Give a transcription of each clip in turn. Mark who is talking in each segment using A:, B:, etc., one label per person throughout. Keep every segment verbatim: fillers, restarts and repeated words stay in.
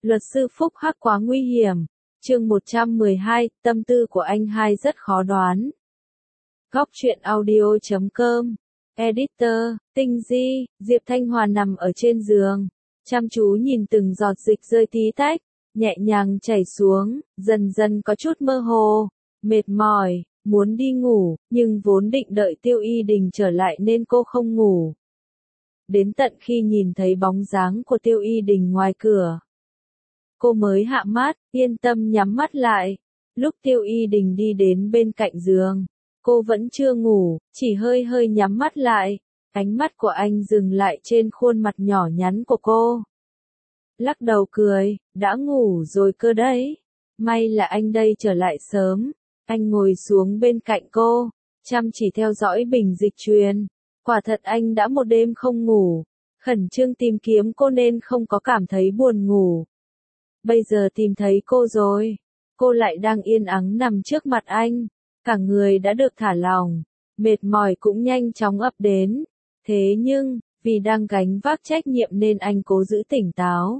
A: Luật sư Phúc Hắc quá nguy hiểm. Chương một trăm mười hai, tâm tư của anh hai rất khó đoán. Góc truyện audio chấm com. Editor, Tinh Di. Diệp Thanh Hòa nằm ở trên giường, chăm chú nhìn từng giọt dịch rơi tí tách, nhẹ nhàng chảy xuống, dần dần có chút mơ hồ, mệt mỏi, muốn đi ngủ, nhưng vốn định đợi Tiêu Y Đình trở lại nên cô không ngủ. Đến tận khi nhìn thấy bóng dáng của Tiêu Y Đình ngoài cửa, cô mới hạ mắt, yên tâm nhắm mắt lại. Lúc Tiêu Y Đình đi đến bên cạnh giường, cô vẫn chưa ngủ, chỉ hơi hơi nhắm mắt lại. Ánh mắt của anh dừng lại trên khuôn mặt nhỏ nhắn của cô. Lắc đầu cười, đã ngủ rồi cơ đấy. May là anh đây trở lại sớm. Anh ngồi xuống bên cạnh cô, chăm chỉ theo dõi bình dịch truyền. Quả thật anh đã một đêm không ngủ, khẩn trương tìm kiếm cô nên không có cảm thấy buồn ngủ. Bây giờ tìm thấy cô rồi, cô lại đang yên ắng nằm trước mặt anh, cả người đã được thả lỏng, mệt mỏi cũng nhanh chóng ập đến. Thế nhưng, vì đang gánh vác trách nhiệm nên anh cố giữ tỉnh táo.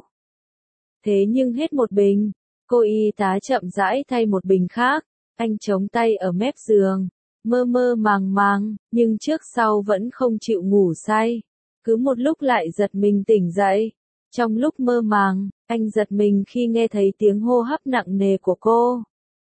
A: Thế nhưng hết một bình, cô y tá chậm rãi thay một bình khác, anh chống tay ở mép giường, mơ mơ màng màng, nhưng trước sau vẫn không chịu ngủ say. Cứ một lúc lại giật mình tỉnh dậy. Trong lúc mơ màng, anh giật mình khi nghe thấy tiếng hô hấp nặng nề của cô.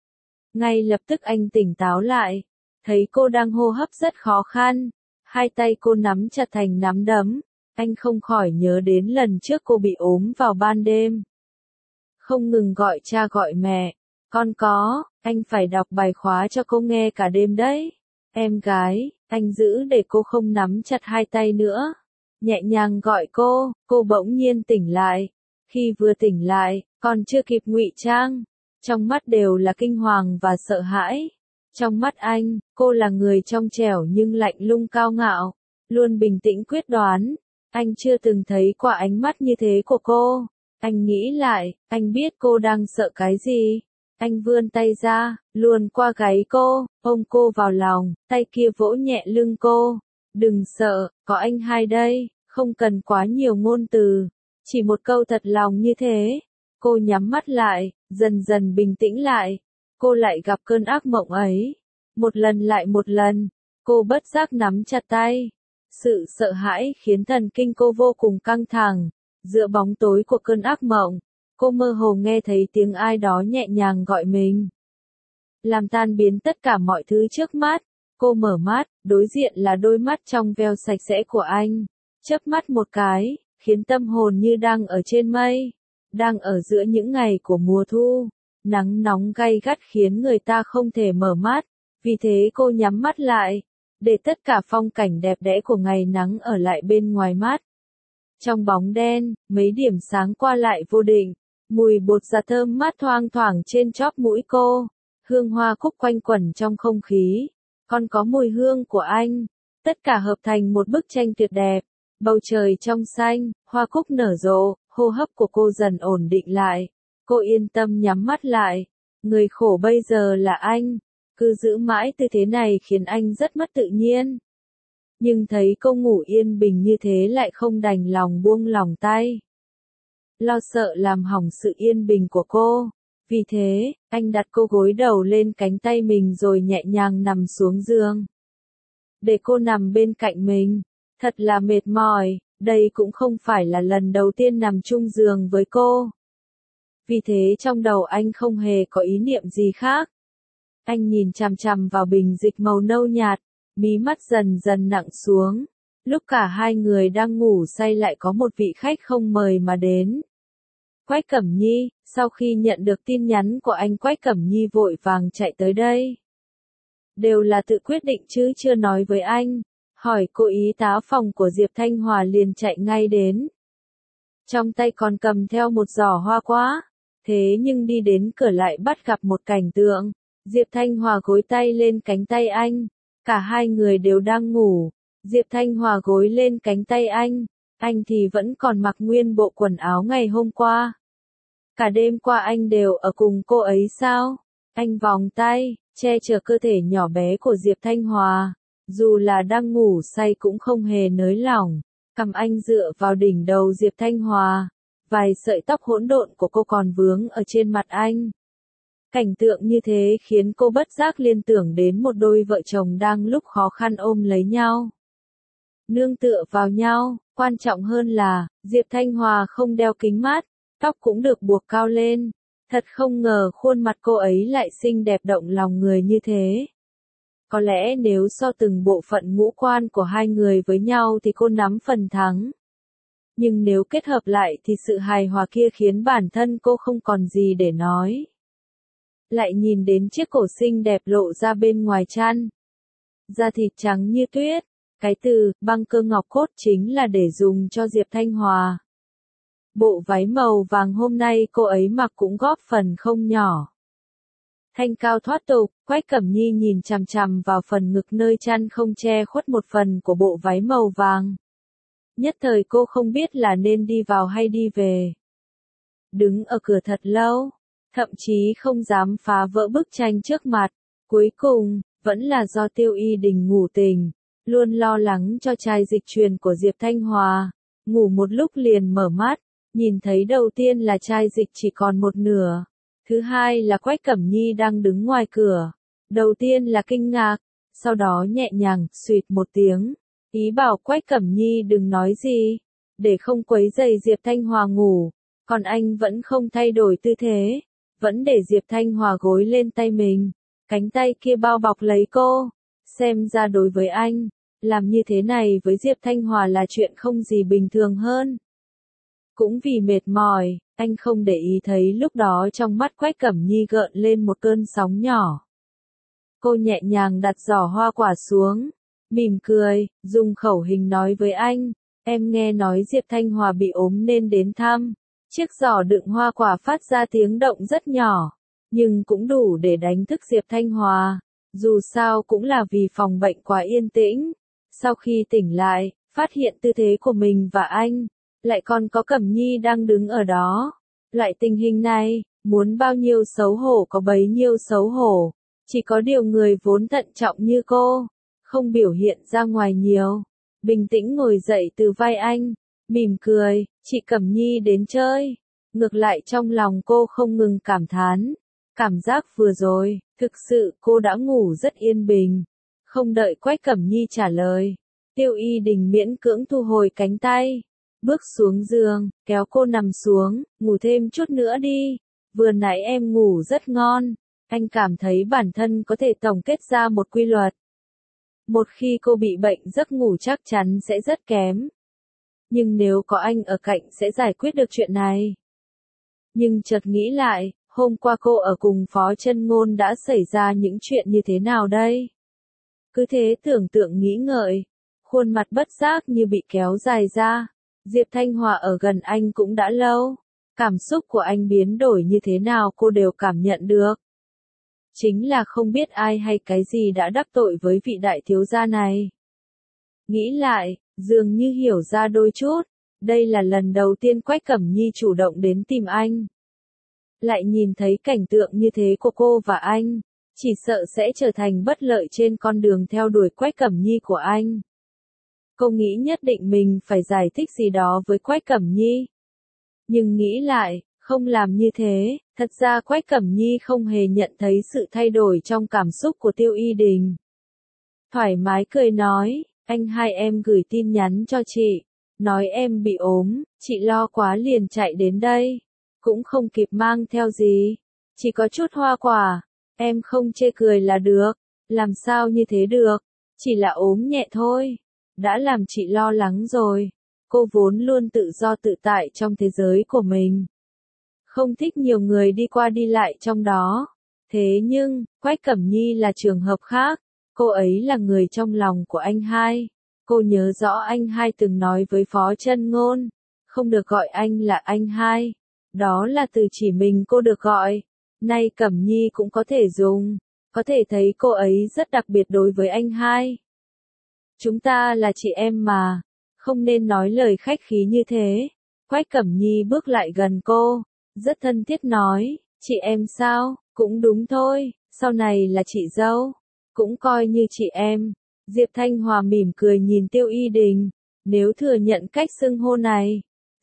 A: Ngay lập tức anh tỉnh táo lại, thấy cô đang hô hấp rất khó khăn, hai tay cô nắm chặt thành nắm đấm, anh không khỏi nhớ đến lần trước cô bị ốm vào ban đêm. Không ngừng gọi cha gọi mẹ, con có, anh phải đọc bài khóa cho cô nghe cả đêm đấy. Em gái, anh giữ để cô không nắm chặt hai tay nữa. Nhẹ nhàng gọi cô, cô bỗng nhiên tỉnh lại. Khi vừa tỉnh lại, còn chưa kịp ngụy trang, trong mắt đều là kinh hoàng và sợ hãi. Trong mắt anh, cô là người trong trẻo nhưng lạnh lùng cao ngạo, luôn bình tĩnh quyết đoán. Anh chưa từng thấy qua ánh mắt như thế của cô. Anh nghĩ lại, anh biết cô đang sợ cái gì. Anh vươn tay ra, luồn qua gáy cô, ôm cô vào lòng, tay kia vỗ nhẹ lưng cô. Đừng sợ, có anh hai đây, không cần quá nhiều ngôn từ, chỉ một câu thật lòng như thế. Cô nhắm mắt lại, dần dần bình tĩnh lại. Cô lại gặp cơn ác mộng ấy. Một lần lại một lần, cô bất giác nắm chặt tay. Sự sợ hãi khiến thần kinh cô vô cùng căng thẳng. Giữa bóng tối của cơn ác mộng, cô mơ hồ nghe thấy tiếng ai đó nhẹ nhàng gọi mình. Làm tan biến tất cả mọi thứ trước mắt, cô mở mắt, đối diện là đôi mắt trong veo sạch sẽ của anh. Chớp mắt một cái, khiến tâm hồn như đang ở trên mây, đang ở giữa những ngày của mùa thu. Nắng nóng gay gắt khiến người ta không thể mở mắt, vì thế cô nhắm mắt lại, để tất cả phong cảnh đẹp đẽ của ngày nắng ở lại bên ngoài mắt. Trong bóng đen, mấy điểm sáng qua lại vô định, mùi bột giặt thơm mát thoang thoảng trên chóp mũi cô, hương hoa cúc quanh quẩn trong không khí, còn có mùi hương của anh, tất cả hợp thành một bức tranh tuyệt đẹp. Bầu trời trong xanh, hoa cúc nở rộ, hô hấp của cô dần ổn định lại. Cô yên tâm nhắm mắt lại. Người khổ bây giờ là anh. Cứ giữ mãi tư thế này khiến anh rất mất tự nhiên. Nhưng thấy cô ngủ yên bình như thế lại không đành lòng buông lòng tay. Lo sợ làm hỏng sự yên bình của cô. Vì thế, anh đặt cô gối đầu lên cánh tay mình rồi nhẹ nhàng nằm xuống giường. Để cô nằm bên cạnh mình. Thật là mệt mỏi, đây cũng không phải là lần đầu tiên nằm chung giường với cô. Vì thế trong đầu anh không hề có ý niệm gì khác. Anh nhìn chằm chằm vào bình dịch màu nâu nhạt, mí mắt dần dần nặng xuống. Lúc cả hai người đang ngủ say lại có một vị khách không mời mà đến. Quách Cẩm Nhi, sau khi nhận được tin nhắn của anh Quách Cẩm Nhi vội vàng chạy tới đây. Đều là tự quyết định chứ chưa nói với anh. Hỏi cô y tá phòng của Diệp Thanh Hòa liền chạy ngay đến. Trong tay còn cầm theo một giỏ hoa quá. Thế nhưng đi đến cửa lại bắt gặp một cảnh tượng. Diệp Thanh Hòa gối tay lên cánh tay anh. Cả hai người đều đang ngủ. Diệp Thanh Hòa gối lên cánh tay anh. Anh thì vẫn còn mặc nguyên bộ quần áo ngày hôm qua. Cả đêm qua anh đều ở cùng cô ấy sao? Anh vòng tay, che chở cơ thể nhỏ bé của Diệp Thanh Hòa. Dù là đang ngủ say cũng không hề nới lỏng, cầm anh dựa vào đỉnh đầu Diệp Thanh Hòa, vài sợi tóc hỗn độn của cô còn vướng ở trên mặt anh. Cảnh tượng như thế khiến cô bất giác liên tưởng đến một đôi vợ chồng đang lúc khó khăn ôm lấy nhau, nương tựa vào nhau. Quan trọng hơn là, Diệp Thanh Hòa không đeo kính mát, tóc cũng được buộc cao lên. Thật không ngờ khuôn mặt cô ấy lại xinh đẹp động lòng người như thế. Có lẽ nếu so từng bộ phận ngũ quan của hai người với nhau thì cô nắm phần thắng. Nhưng nếu kết hợp lại thì sự hài hòa kia khiến bản thân cô không còn gì để nói. Lại nhìn đến chiếc cổ xinh đẹp lộ ra bên ngoài chăn. Da thịt trắng như tuyết. Cái từ băng cơ ngọc cốt chính là để dùng cho Diệp Thanh Hòa. Bộ váy màu vàng hôm nay cô ấy mặc cũng góp phần không nhỏ. Thanh cao thoát tục, Quách Cẩm Nhi nhìn chằm chằm vào phần ngực nơi chăn không che khuất một phần của bộ váy màu vàng. Nhất thời cô không biết là nên đi vào hay đi về. Đứng ở cửa thật lâu, thậm chí không dám phá vỡ bức tranh trước mặt. Cuối cùng, vẫn là do Tiêu Y Đình ngủ tình, luôn lo lắng cho trai dịch truyền của Diệp Thanh Hòa. Ngủ một lúc liền mở mắt, nhìn thấy đầu tiên là trai dịch chỉ còn một nửa. Thứ hai là Quách Cẩm Nhi đang đứng ngoài cửa. Đầu tiên là kinh ngạc, sau đó nhẹ nhàng, xuyệt một tiếng. Ý bảo Quách Cẩm Nhi đừng nói gì, để không quấy rầy Diệp Thanh Hòa ngủ. Còn anh vẫn không thay đổi tư thế, vẫn để Diệp Thanh Hòa gối lên tay mình. Cánh tay kia bao bọc lấy cô. Xem ra đối với anh, làm như thế này với Diệp Thanh Hòa là chuyện không gì bình thường hơn. Cũng vì mệt mỏi, anh không để ý thấy lúc đó trong mắt Quách Cẩm Nhi gợn lên một cơn sóng nhỏ. Cô nhẹ nhàng đặt giỏ hoa quả xuống, mỉm cười, dùng khẩu hình nói với anh, em nghe nói Diệp Thanh Hòa bị ốm nên đến thăm. Chiếc giỏ đựng hoa quả phát ra tiếng động rất nhỏ, nhưng cũng đủ để đánh thức Diệp Thanh Hòa. Dù sao cũng là vì phòng bệnh quá yên tĩnh. Sau khi tỉnh lại, phát hiện tư thế của mình và anh, lại còn có Cẩm Nhi đang đứng ở đó. Loại tình hình này, muốn bao nhiêu xấu hổ có bấy nhiêu xấu hổ. Chỉ có điều người vốn thận trọng như cô, không biểu hiện ra ngoài nhiều. Bình tĩnh ngồi dậy từ vai anh, mỉm cười, chị Cẩm Nhi đến chơi. Ngược lại trong lòng cô không ngừng cảm thán. Cảm giác vừa rồi, thực sự cô đã ngủ rất yên bình. Không đợi Quách Cẩm Nhi trả lời, Tiêu Y Đình miễn cưỡng thu hồi cánh tay, bước xuống giường, kéo cô nằm xuống, ngủ thêm chút nữa đi. Vừa nãy em ngủ rất ngon. Anh cảm thấy bản thân có thể tổng kết ra một quy luật. Một khi cô bị bệnh giấc ngủ chắc chắn sẽ rất kém. Nhưng nếu có anh ở cạnh sẽ giải quyết được chuyện này. Nhưng chợt nghĩ lại, hôm qua cô ở cùng Phó Chân Ngôn đã xảy ra những chuyện như thế nào đây? Cứ thế tưởng tượng nghĩ ngợi, khuôn mặt bất giác như bị kéo dài ra. Diệp Thanh Hòa ở gần anh cũng đã lâu. Cảm xúc của anh biến đổi như thế nào cô đều cảm nhận được. Chính là không biết ai hay cái gì đã đắc tội với vị đại thiếu gia này. Nghĩ lại, dường như hiểu ra đôi chút. Đây là lần đầu tiên Quách Cẩm Nhi chủ động đến tìm anh. Lại nhìn thấy cảnh tượng như thế của cô và anh, chỉ sợ sẽ trở thành bất lợi trên con đường theo đuổi Quách Cẩm Nhi của anh. Cô nghĩ nhất định mình phải giải thích gì đó với Quách Cẩm Nhi. Nhưng nghĩ lại, không làm như thế, thật ra Quách Cẩm Nhi không hề nhận thấy sự thay đổi trong cảm xúc của Tiêu Y Đình. Thoải mái cười nói, anh hai em gửi tin nhắn cho chị, nói em bị ốm, chị lo quá liền chạy đến đây. Cũng không kịp mang theo gì, chỉ có chút hoa quả, em không chê cười là được, làm sao như thế được, chỉ là ốm nhẹ thôi, đã làm chị lo lắng rồi. Cô vốn luôn tự do tự tại trong thế giới của mình, không thích nhiều người đi qua đi lại trong đó. Thế nhưng, Quách Cẩm Nhi là trường hợp khác, cô ấy là người trong lòng của anh hai. Cô nhớ rõ anh hai từng nói với Phó Chân Ngôn, không được gọi anh là anh hai. Đó là từ chỉ mình cô được gọi. Nay Cẩm Nhi cũng có thể dùng. Có thể thấy cô ấy rất đặc biệt đối với anh hai. Chúng ta là chị em mà. Không nên nói lời khách khí như thế. Quách Cẩm Nhi bước lại gần cô. Rất thân thiết nói. Chị em sao? Cũng đúng thôi. Sau này là chị dâu. Cũng coi như chị em. Diệp Thanh Hòa mỉm cười nhìn Tiêu Y Đình. Nếu thừa nhận cách xưng hô này,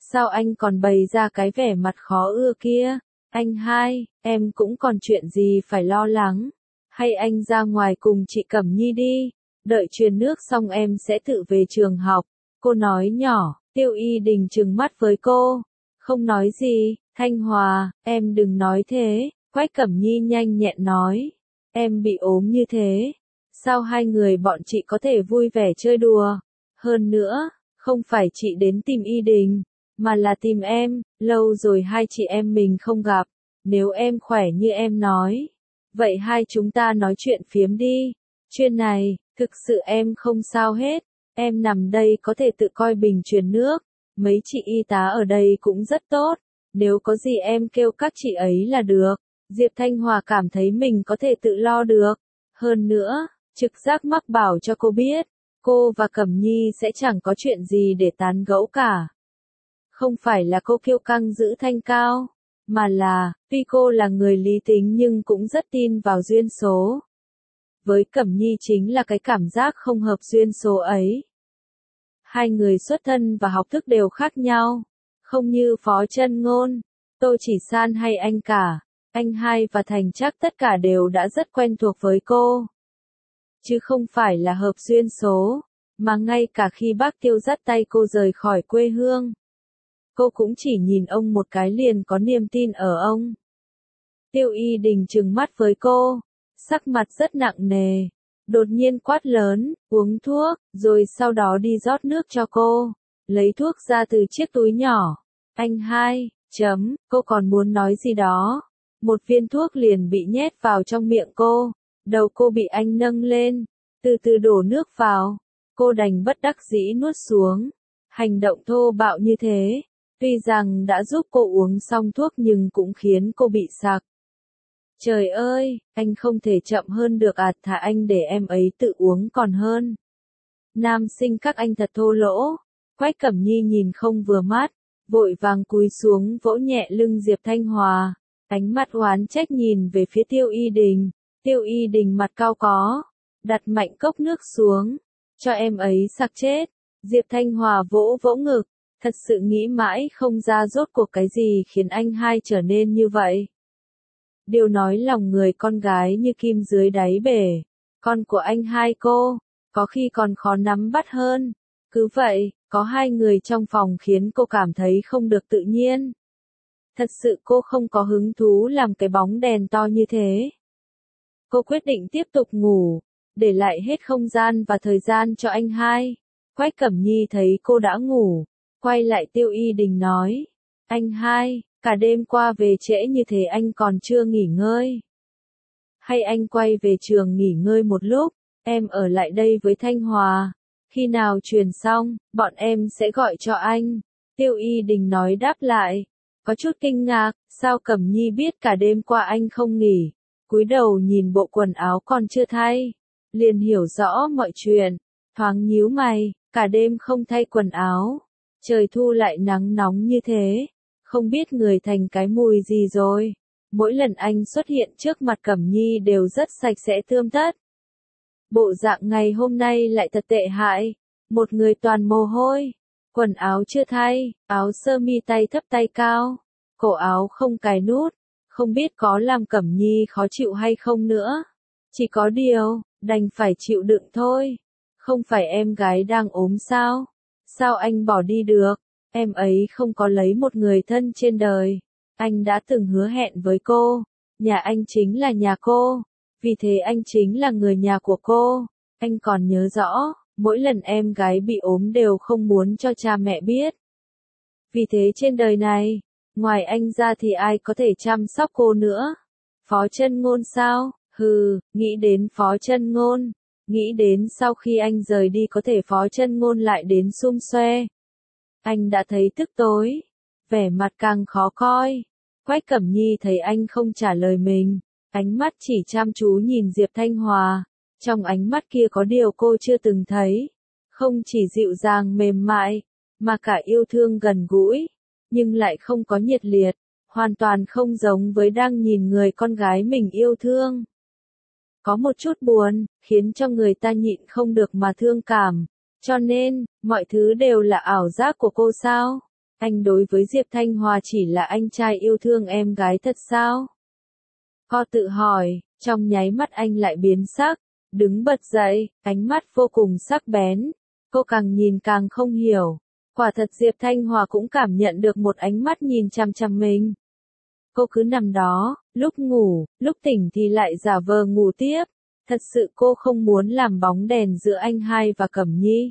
A: Sao anh còn bày ra cái vẻ mặt khó ưa kia? Anh hai, em cũng còn chuyện gì phải lo lắng. Hay anh ra ngoài cùng chị Cẩm Nhi đi. Đợi truyền nước xong em sẽ tự về trường học. Cô nói nhỏ, Tiêu Y Đình trừng mắt với cô. Không nói gì, Thanh Hòa, em đừng nói thế. Quách Cẩm Nhi nhanh nhẹn nói. Em bị ốm như thế. Sao hai người bọn chị có thể vui vẻ chơi đùa? Hơn nữa, không phải chị đến tìm Y Đình, mà là tìm em. Lâu rồi hai chị em mình không gặp. Nếu em khỏe như em nói, vậy hai chúng ta nói chuyện phiếm đi. Chuyện này, thực sự em không sao hết. Em nằm đây có thể tự coi bình truyền nước. Mấy chị y tá ở đây cũng rất tốt. Nếu có gì em kêu các chị ấy là được. Diệp Thanh Hòa cảm thấy mình có thể tự lo được. Hơn nữa, trực giác mách bảo cho cô biết, cô và Cẩm Nhi sẽ chẳng có chuyện gì để tán gẫu cả. Không phải là cô kiêu căng giữ thanh cao, mà là, tuy cô là người lý tính nhưng cũng rất tin vào duyên số. Với Cẩm Nhi chính là cái cảm giác không hợp duyên số ấy. Hai người xuất thân và học thức đều khác nhau, không như Phó Chân Ngôn, Tô Chỉ San hay anh cả. Anh hai và Thành chắc tất cả đều đã rất quen thuộc với cô. Chứ không phải là hợp duyên số, mà ngay cả khi bác Tiêu dắt tay cô rời khỏi quê hương, cô cũng chỉ nhìn ông một cái liền có niềm tin ở ông. Tiêu Y Đình trừng mắt với cô, sắc mặt rất nặng nề, đột nhiên quát lớn, uống thuốc, rồi sau đó đi rót nước cho cô, lấy thuốc ra từ chiếc túi nhỏ. Anh hai, chấm, cô còn muốn nói gì đó. Một viên thuốc liền bị nhét vào trong miệng cô, đầu cô bị anh nâng lên, từ từ đổ nước vào, cô đành bất đắc dĩ nuốt xuống. Hành động thô bạo như thế, tuy rằng đã giúp cô uống xong thuốc nhưng cũng khiến cô bị sặc. Trời ơi, anh không thể chậm hơn được à, thà anh để em ấy tự uống còn hơn. Nam sinh các anh thật thô lỗ. Quách Cẩm Nhi nhìn không vừa mắt, vội vàng cúi xuống vỗ nhẹ lưng Diệp Thanh Hòa, ánh mắt oán trách nhìn về phía Tiêu Y Đình. Tiêu Y Đình mặt cau có, đặt mạnh cốc nước xuống, cho em ấy sặc chết. Diệp Thanh Hòa vỗ vỗ ngực, thật sự nghĩ mãi không ra rốt cuộc cái gì khiến anh hai trở nên như vậy. Điều nói lòng người con gái như kim dưới đáy bể, con của anh hai cô, có khi còn khó nắm bắt hơn. Cứ vậy, có hai người trong phòng khiến cô cảm thấy không được tự nhiên. Thật sự cô không có hứng thú làm cái bóng đèn to như thế. Cô quyết định tiếp tục ngủ, để lại hết không gian và thời gian cho anh hai. Quách Cẩm Nhi thấy cô đã ngủ, quay lại Tiêu Y Đình nói, anh hai, cả đêm qua về trễ như thế anh còn chưa nghỉ ngơi. Hay anh quay về trường nghỉ ngơi một lúc, em ở lại đây với Thanh Hòa. Khi nào truyền xong, bọn em sẽ gọi cho anh. Tiêu Y Đình nói đáp lại, có chút kinh ngạc, sao Cẩm Nhi biết cả đêm qua anh không nghỉ. Cúi đầu nhìn bộ quần áo còn chưa thay, liền hiểu rõ mọi chuyện, thoáng nhíu mày, cả đêm không thay quần áo. Trời thu lại nắng nóng như thế, không biết người thành cái mùi gì rồi. Mỗi lần anh xuất hiện trước mặt Cẩm Nhi đều rất sạch sẽ tươm tất. Bộ dạng ngày hôm nay lại thật tệ hại, một người toàn mồ hôi, quần áo chưa thay, áo sơ mi tay thấp tay cao, cổ áo không cài nút, không biết có làm Cẩm Nhi khó chịu hay không nữa. Chỉ có điều, đành phải chịu đựng thôi. Không phải em gái đang ốm sao? Sao anh bỏ đi được? Em ấy không có lấy một người thân trên đời. Anh đã từng hứa hẹn với cô, nhà anh chính là nhà cô, vì thế anh chính là người nhà của cô. Anh còn nhớ rõ, mỗi lần em gái bị ốm đều không muốn cho cha mẹ biết. Vì thế trên đời này, ngoài anh ra thì ai có thể chăm sóc cô nữa? Phó Chân Ngôn sao? Hừ, nghĩ đến Phó Chân Ngôn, nghĩ đến sau khi anh rời đi có thể Phó Chân Ngôn lại đến xum xuê. Anh đã thấy tức tối, vẻ mặt càng khó coi. Quách Cẩm Nhi thấy anh không trả lời mình, ánh mắt chỉ chăm chú nhìn Diệp Thanh Hòa. Trong ánh mắt kia có điều cô chưa từng thấy, không chỉ dịu dàng mềm mại, mà cả yêu thương gần gũi, nhưng lại không có nhiệt liệt, hoàn toàn không giống với đang nhìn người con gái mình yêu thương. Có một chút buồn, khiến cho người ta nhịn không được mà thương cảm. Cho nên, mọi thứ đều là ảo giác của cô sao? Anh đối với Diệp Thanh Hòa chỉ là anh trai yêu thương em gái thật sao? Cô tự hỏi, trong nháy mắt anh lại biến sắc, đứng bật dậy, ánh mắt vô cùng sắc bén. Cô càng nhìn càng không hiểu. Quả thật Diệp Thanh Hòa cũng cảm nhận được một ánh mắt nhìn chằm chằm mình. Cô cứ nằm đó, lúc ngủ, lúc tỉnh thì lại giả vờ ngủ tiếp. Thật sự cô không muốn làm bóng đèn giữa anh hai và Cẩm Nhi.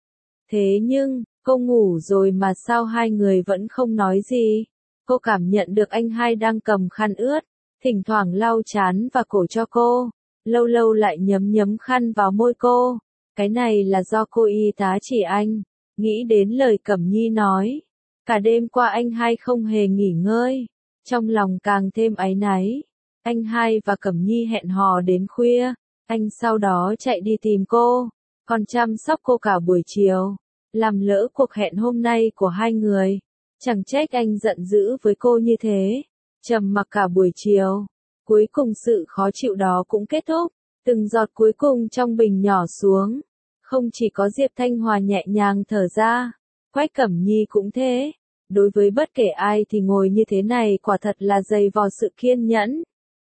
A: Thế nhưng, cô ngủ rồi mà sao hai người vẫn không nói gì? Cô cảm nhận được anh hai đang cầm khăn ướt, thỉnh thoảng lau trán và cổ cho cô, lâu lâu lại nhấm nhấm khăn vào môi cô. Cái này là do cô y tá chỉ anh. Nghĩ đến lời Cẩm Nhi nói, cả đêm qua anh hai không hề nghỉ ngơi, trong lòng càng thêm áy náy. Anh hai và Cẩm Nhi hẹn hò đến khuya, anh sau đó chạy đi tìm cô, còn chăm sóc cô cả buổi chiều, làm lỡ cuộc hẹn hôm nay của hai người. Chẳng trách anh giận dữ với cô như thế, trầm mặc cả buổi chiều. Cuối cùng sự khó chịu đó cũng kết thúc, từng giọt cuối cùng trong bình nhỏ xuống. Không chỉ có Diệp Thanh Hòa nhẹ nhàng thở ra, Quách Cẩm Nhi cũng thế. Đối với bất kể ai thì ngồi như thế này quả thật là dày vò sự kiên nhẫn.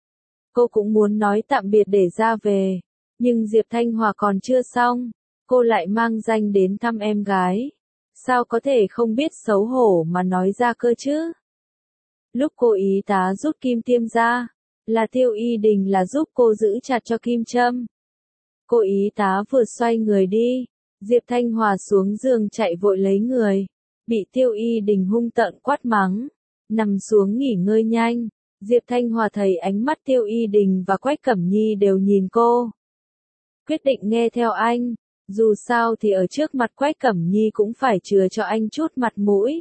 A: Cô cũng muốn nói tạm biệt để ra về, nhưng Diệp Thanh Hòa còn chưa xong, cô lại mang danh đến thăm em gái. Sao có thể không biết xấu hổ mà nói ra cơ chứ? Lúc cô y tá rút kim tiêm ra, là Tiêu Y Đình là giúp cô giữ chặt cho kim châm. Cô y tá vừa xoay người đi, Diệp Thanh Hòa xuống giường chạy vội lấy người, bị Tiêu Y Đình hung tợn quát mắng, nằm xuống nghỉ ngơi nhanh. Diệp Thanh Hòa thấy ánh mắt Tiêu Y Đình và Quách Cẩm Nhi đều nhìn cô. Quyết định nghe theo anh, dù sao thì ở trước mặt Quách Cẩm Nhi cũng phải chừa cho anh chút mặt mũi.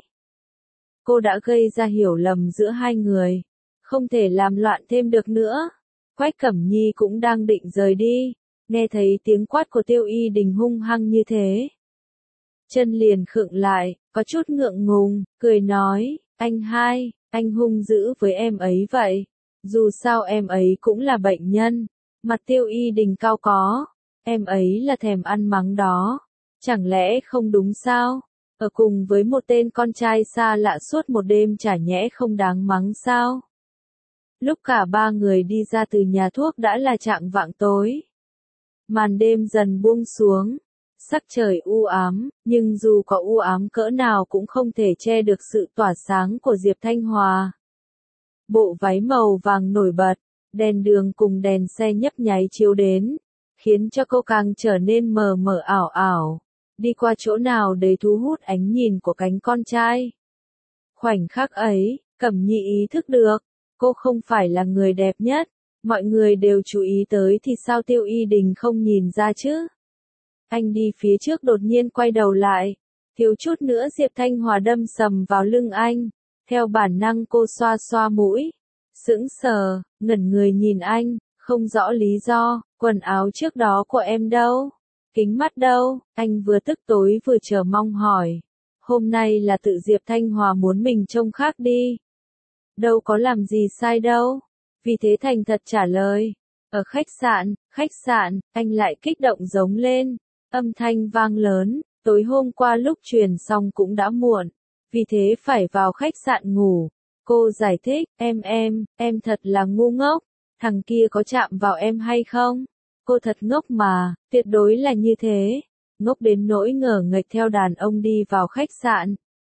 A: Cô đã gây ra hiểu lầm giữa hai người, không thể làm loạn thêm được nữa. Quách Cẩm Nhi cũng đang định rời đi, nghe thấy tiếng quát của Tiêu Y Đình hung hăng như thế. Chân liền khựng lại, có chút ngượng ngùng, cười nói, anh hai, anh hung dữ với em ấy vậy. Dù sao em ấy cũng là bệnh nhân. Mặt Tiêu Y Đình cau có, em ấy là thèm ăn mắng đó. Chẳng lẽ không đúng sao? Ở cùng với một tên con trai xa lạ suốt một đêm chả nhẽ không đáng mắng sao? Lúc cả ba người đi ra từ nhà thuốc đã là chạng vạng tối. Màn đêm dần buông xuống, sắc trời u ám, nhưng dù có u ám cỡ nào cũng không thể che được sự tỏa sáng của Diệp Thanh Hòa. Bộ váy màu vàng nổi bật, đèn đường cùng đèn xe nhấp nháy chiếu đến, khiến cho cô càng trở nên mờ mờ ảo ảo, đi qua chỗ nào đầy thu hút ánh nhìn của cánh con trai. Khoảnh khắc ấy, Cẩm Nhi ý thức được, cô không phải là người đẹp nhất, mọi người đều chú ý tới thì sao Tiêu Y Đình không nhìn ra chứ? Anh đi phía trước đột nhiên quay đầu lại, thiếu chút nữa Diệp Thanh Hòa đâm sầm vào lưng anh, theo bản năng cô xoa xoa mũi, sững sờ, ngẩn người nhìn anh, không rõ lý do, quần áo trước đó của em đâu? Kính mắt đâu? Anh vừa tức tối vừa chờ mong hỏi. Hôm nay là tự Diệp Thanh Hòa muốn mình trông khác đi. Đâu có làm gì sai đâu. Vì thế thành thật trả lời. Ở khách sạn, khách sạn, anh lại kích động giống lên. Âm thanh vang lớn, tối hôm qua lúc truyền xong cũng đã muộn. Vì thế phải vào khách sạn ngủ. Cô giải thích, em em, em thật là ngu ngốc. Thằng kia có chạm vào em hay không? Cô thật ngốc mà, tuyệt đối là như thế. Ngốc đến nỗi ngờ nghệch theo đàn ông đi vào khách sạn.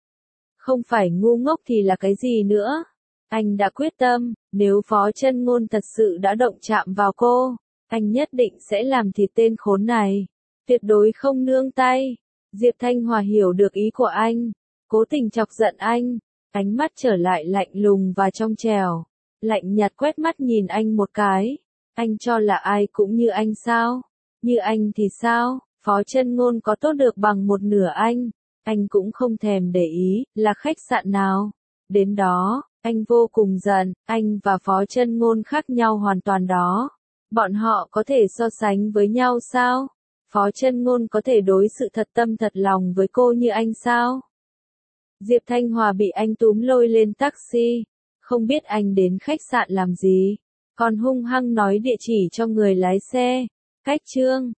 A: Không phải ngu ngốc thì là cái gì nữa? Anh đã quyết tâm, nếu Phó Chân Ngôn thật sự đã động chạm vào cô, anh nhất định sẽ làm thịt tên khốn này. Tuyệt đối không nương tay. Diệp Thanh Hòa hiểu được ý của anh, cố tình chọc giận anh, ánh mắt trở lại lạnh lùng và trong trẻo. Lạnh nhạt quét mắt nhìn anh một cái. Anh cho là ai cũng như anh sao? Như anh thì sao? Phó Chân Ngôn có tốt được bằng một nửa anh. Anh cũng không thèm để ý, là khách sạn nào. Đến đó, anh vô cùng giận, anh và Phó Chân Ngôn khác nhau hoàn toàn đó. Bọn họ có thể so sánh với nhau sao? Phó Chân Ngôn có thể đối xử thật tâm thật lòng với cô như anh sao? Diệp Thanh Hòa bị anh túm lôi lên taxi. Không biết anh đến khách sạn làm gì, còn hung hăng nói địa chỉ cho người lái xe. Cách chương